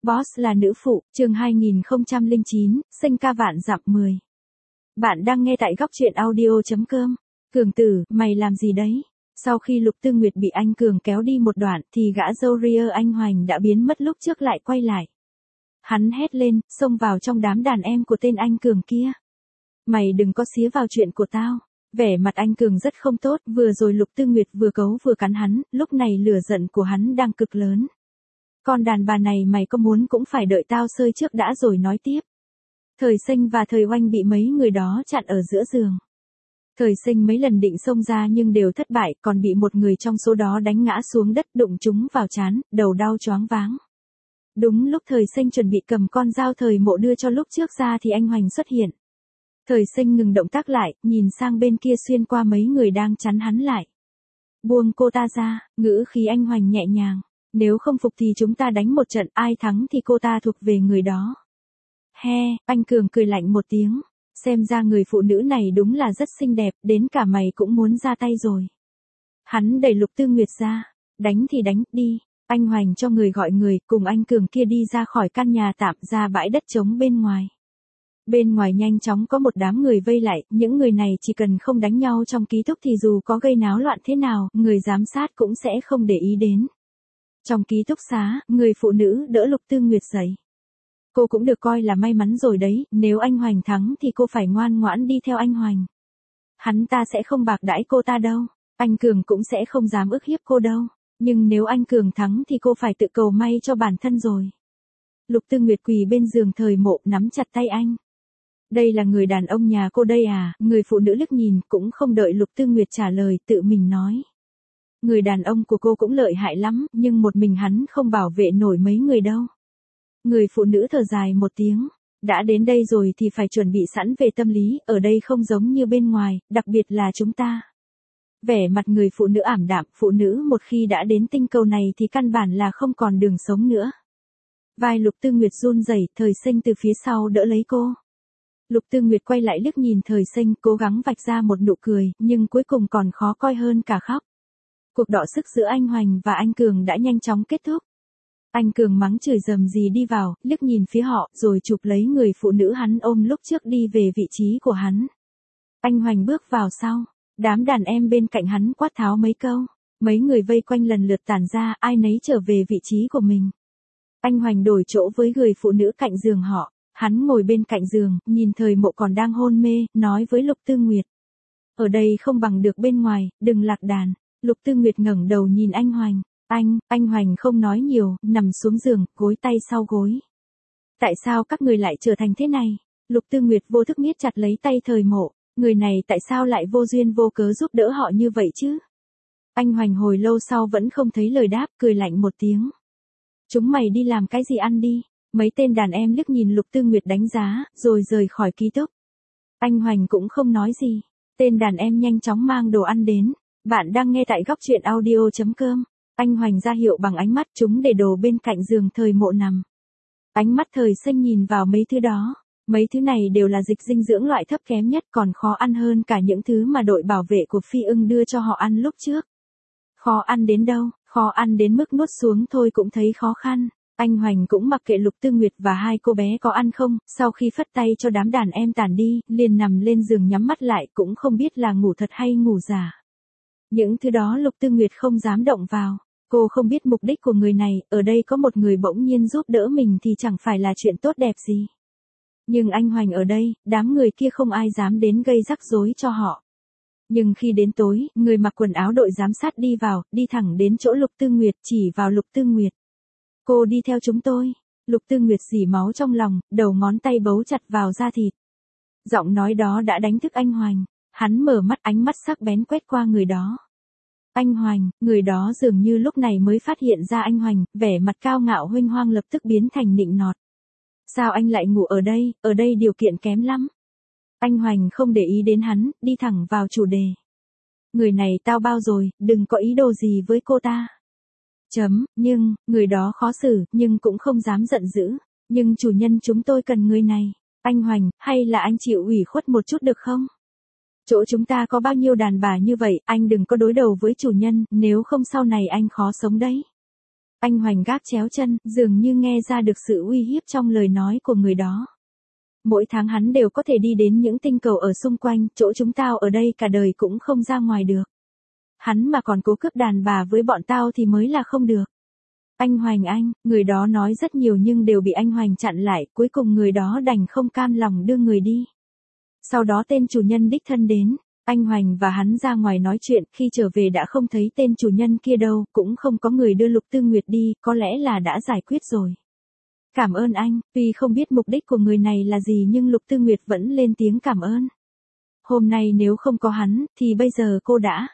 Boss là nữ phụ, chương 2009, sinh ca vạn dặm 10. Bạn đang nghe tại góc truyện audio.com. Cường tử, mày làm gì đấy? Sau khi Lục Tư Nguyệt bị anh Cường kéo đi một đoạn thì gã dâu ria anh Hoành đã biến mất lúc trước lại quay lại. Hắn hét lên, xông vào trong đám đàn em của tên anh Cường kia. Mày đừng có xía vào chuyện của tao. Vẻ mặt anh Cường rất không tốt, vừa rồi Lục Tư Nguyệt vừa cấu vừa cắn hắn, lúc này lửa giận của hắn đang cực lớn. Con đàn bà này mày có muốn cũng phải đợi tao sơi trước đã rồi nói tiếp. Thời Sinh và Thời Oanh bị mấy người đó chặn ở giữa giường. Thời Sinh mấy lần định xông ra nhưng đều thất bại, còn bị một người trong số đó đánh ngã xuống đất đụng trúng vào trán, đầu đau choáng váng. Đúng lúc Thời Sinh chuẩn bị cầm con dao Thời Mộ đưa cho lúc trước ra thì anh Hoành xuất hiện. Thời Sinh ngừng động tác lại, nhìn sang bên kia xuyên qua mấy người đang chắn hắn lại. Buông cô ta ra, ngữ khí anh Hoành nhẹ nhàng. Nếu không phục thì chúng ta đánh một trận, ai thắng thì cô ta thuộc về người đó. He, anh Cường cười lạnh một tiếng. Xem ra người phụ nữ này đúng là rất xinh đẹp, đến cả mày cũng muốn ra tay rồi. Hắn đẩy Lục Tư Nguyệt ra. Đánh thì đánh, đi. Anh Hoành cho người gọi người, cùng anh Cường kia đi ra khỏi căn nhà tạm ra bãi đất trống bên ngoài. Bên ngoài nhanh chóng có một đám người vây lại, những người này chỉ cần không đánh nhau trong ký túc thì dù có gây náo loạn thế nào, người giám sát cũng sẽ không để ý đến. Trong ký túc xá, người phụ nữ đỡ Lục Tư Nguyệt dậy. Cô cũng được coi là may mắn rồi đấy, nếu anh Hoành thắng thì cô phải ngoan ngoãn đi theo anh Hoành. Hắn ta sẽ không bạc đãi cô ta đâu, anh Cường cũng sẽ không dám ức hiếp cô đâu, nhưng nếu anh Cường thắng thì cô phải tự cầu may cho bản thân rồi. Lục Tư Nguyệt quỳ bên giường Thời Mộ nắm chặt tay anh. Đây là người đàn ông nhà cô đây à, người phụ nữ liếc nhìn cũng không đợi Lục Tư Nguyệt trả lời tự mình nói. Người đàn ông của cô cũng lợi hại lắm, nhưng một mình hắn không bảo vệ nổi mấy người đâu. Người phụ nữ thở dài một tiếng. Đã đến đây rồi thì phải chuẩn bị sẵn về tâm lý, ở đây không giống như bên ngoài, đặc biệt là chúng ta. Vẻ mặt người phụ nữ ảm đạm, phụ nữ một khi đã đến tinh cầu này thì căn bản là không còn đường sống nữa. Vai Lục Tư Nguyệt run rẩy, Thời Sinh từ phía sau đỡ lấy cô. Lục Tư Nguyệt quay lại liếc nhìn Thời Sinh, cố gắng vạch ra một nụ cười, nhưng cuối cùng còn khó coi hơn cả khóc. Cuộc đọ sức giữa anh Hoành và anh Cường đã nhanh chóng kết thúc. Anh Cường mắng chửi dầm gì đi vào, liếc nhìn phía họ, rồi chụp lấy người phụ nữ hắn ôm lúc trước đi về vị trí của hắn. Anh Hoành bước vào sau, đám đàn em bên cạnh hắn quát tháo mấy câu, mấy người vây quanh lần lượt tản ra, ai nấy trở về vị trí của mình. Anh Hoành đổi chỗ với người phụ nữ cạnh giường họ, hắn ngồi bên cạnh giường, nhìn Thời Mộ còn đang hôn mê, nói với Lục Tư Nguyệt. Ở đây không bằng được bên ngoài, đừng lạc đàn. Lục Tư Nguyệt ngẩng đầu nhìn anh Hoành. Anh Hoành không nói nhiều, nằm xuống giường, gối tay sau gối. Tại sao các người lại trở thành thế này? Lục Tư Nguyệt vô thức niết chặt lấy tay Thời Mộ. Người này tại sao lại vô duyên vô cớ giúp đỡ họ như vậy chứ? Anh Hoành hồi lâu sau vẫn không thấy lời đáp, cười lạnh một tiếng. Chúng mày đi làm cái gì ăn đi? Mấy tên đàn em liếc nhìn Lục Tư Nguyệt đánh giá, rồi rời khỏi ký túc. Anh Hoành cũng không nói gì. Tên đàn em nhanh chóng mang đồ ăn đến. Bạn đang nghe tại góc truyện audio.com. Anh Hoành ra hiệu bằng ánh mắt, chúng để đồ bên cạnh giường Thời Mộ nằm. Ánh mắt Thời Sinh nhìn vào mấy thứ đó. Mấy thứ này đều là dịch dinh dưỡng loại thấp kém nhất, còn khó ăn hơn cả những thứ mà đội bảo vệ của Phi Ưng đưa cho họ ăn lúc trước. Khó ăn đến đâu, khó ăn đến mức nuốt xuống thôi cũng thấy khó khăn. Anh Hoành cũng mặc kệ Lục Tư Nguyệt và hai cô bé có ăn không, sau khi phất tay cho đám đàn em tản đi, liền nằm lên giường nhắm mắt lại, cũng không biết là ngủ thật hay ngủ giả. Những thứ đó Lục Tư Nguyệt không dám động vào. Cô không biết mục đích của người này, ở đây có một người bỗng nhiên giúp đỡ mình thì chẳng phải là chuyện tốt đẹp gì. Nhưng anh Hoành ở đây, đám người kia không ai dám đến gây rắc rối cho họ. Nhưng khi đến tối, người mặc quần áo đội giám sát đi vào, đi thẳng đến chỗ Lục Tư Nguyệt, chỉ vào Lục Tư Nguyệt. Cô đi theo chúng tôi. Lục Tư Nguyệt rỉ máu trong lòng, đầu ngón tay bấu chặt vào da thịt. Giọng nói đó đã đánh thức anh Hoành. Hắn mở mắt, ánh mắt sắc bén quét qua người đó. Anh Hoành, người đó dường như lúc này mới phát hiện ra anh Hoành, vẻ mặt cao ngạo huênh hoang lập tức biến thành nịnh nọt. Sao anh lại ngủ ở đây điều kiện kém lắm. Anh Hoành không để ý đến hắn, đi thẳng vào chủ đề. Người này tao bao rồi, đừng có ý đồ gì với cô ta. Nhưng, người đó khó xử, nhưng cũng không dám giận dữ. Nhưng chủ nhân chúng tôi cần người này. Anh Hoành, hay là anh chịu ủy khuất một chút được không? Chỗ chúng ta có bao nhiêu đàn bà như vậy, anh đừng có đối đầu với chủ nhân, nếu không sau này anh khó sống đấy. Anh Hoành gác chéo chân, dường như nghe ra được sự uy hiếp trong lời nói của người đó. Mỗi tháng hắn đều có thể đi đến những tinh cầu ở xung quanh, chỗ chúng tao ở đây cả đời cũng không ra ngoài được. Hắn mà còn cố cướp đàn bà với bọn tao thì mới là không được. Anh Hoành anh, người đó nói rất nhiều nhưng đều bị anh Hoành chặn lại, cuối cùng người đó đành không cam lòng đưa người đi. Sau đó tên chủ nhân đích thân đến, anh Hoành và hắn ra ngoài nói chuyện, khi trở về đã không thấy tên chủ nhân kia đâu, cũng không có người đưa Lục Tư Nguyệt đi, có lẽ là đã giải quyết rồi. Cảm ơn anh, tuy không biết mục đích của người này là gì nhưng Lục Tư Nguyệt vẫn lên tiếng cảm ơn. Hôm nay nếu không có hắn, thì bây giờ cô đã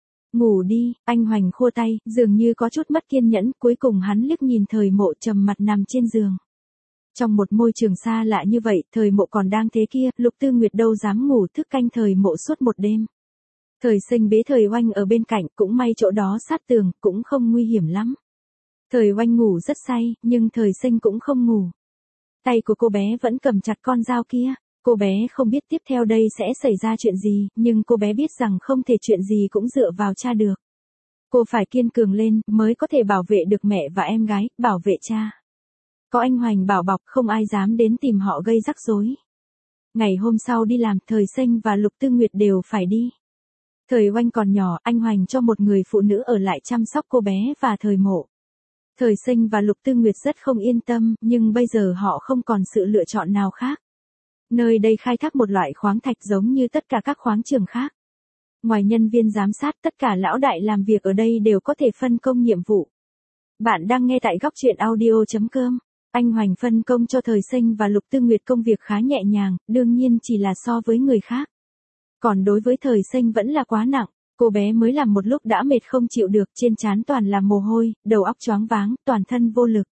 ngủ đi. Anh Hoành khua tay, dường như có chút mất kiên nhẫn, cuối cùng hắn liếc nhìn Thời Mộ trầm mặt nằm trên giường. Trong một môi trường xa lạ như vậy, Thời Mộ còn đang thế kia, Lục Tư Nguyệt đâu dám ngủ thức canh Thời Mộ suốt một đêm. Thời Sinh bế Thời Oanh ở bên cạnh, cũng may chỗ đó sát tường, cũng không nguy hiểm lắm. Thời Oanh ngủ rất say, nhưng Thời Sinh cũng không ngủ. Tay của cô bé vẫn cầm chặt con dao kia. Cô bé không biết tiếp theo đây sẽ xảy ra chuyện gì, nhưng cô bé biết rằng không thể chuyện gì cũng dựa vào cha được. Cô phải kiên cường lên, mới có thể bảo vệ được mẹ và em gái, bảo vệ cha. Có anh Hoành bảo bọc, không ai dám đến tìm họ gây rắc rối. Ngày hôm sau đi làm, Thời Sinh và Lục Tư Nguyệt đều phải đi. Thời Oanh còn nhỏ, anh Hoành cho một người phụ nữ ở lại chăm sóc cô bé và Thời Mộ. Thời Sinh và Lục Tư Nguyệt rất không yên tâm, nhưng bây giờ họ không còn sự lựa chọn nào khác. Nơi đây khai thác một loại khoáng thạch giống như tất cả các khoáng trường khác. Ngoài nhân viên giám sát, tất cả lão đại làm việc ở đây đều có thể phân công nhiệm vụ. Bạn đang nghe tại góc truyện audio.com. Anh Hoành phân công cho Thời Sinh và Lục Tư Nguyệt công việc khá nhẹ nhàng, đương nhiên chỉ là so với người khác. Còn đối với Thời Sinh vẫn là quá nặng, cô bé mới làm một lúc đã mệt không chịu được, trên trán toàn là mồ hôi, đầu óc choáng váng, toàn thân vô lực.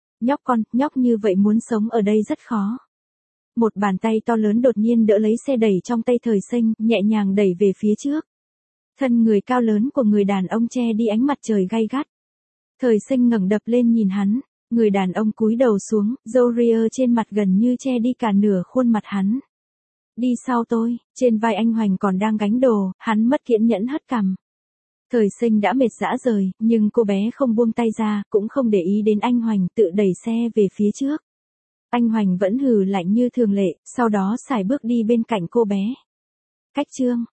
Nhóc như vậy muốn sống ở đây rất khó. Một bàn tay to lớn đột nhiên đỡ lấy xe đẩy trong tay Thời Sinh, nhẹ nhàng đẩy về phía trước. Thân người cao lớn của người đàn ông che đi ánh mặt trời gay gắt. Thời Sinh ngẩng đập lên nhìn hắn, người đàn ông cúi đầu xuống, râu ria trên mặt gần như che đi cả nửa khuôn mặt hắn. Đi sau tôi, trên vai anh Hoành còn đang gánh đồ, hắn mất kiên nhẫn hất cằm. Thời Sinh đã mệt rã rời, nhưng cô bé không buông tay ra, cũng không để ý đến anh Hoành, tự đẩy xe về phía trước. Anh Hoành vẫn hừ lạnh như thường lệ, sau đó sải bước đi bên cạnh cô bé. Cách chương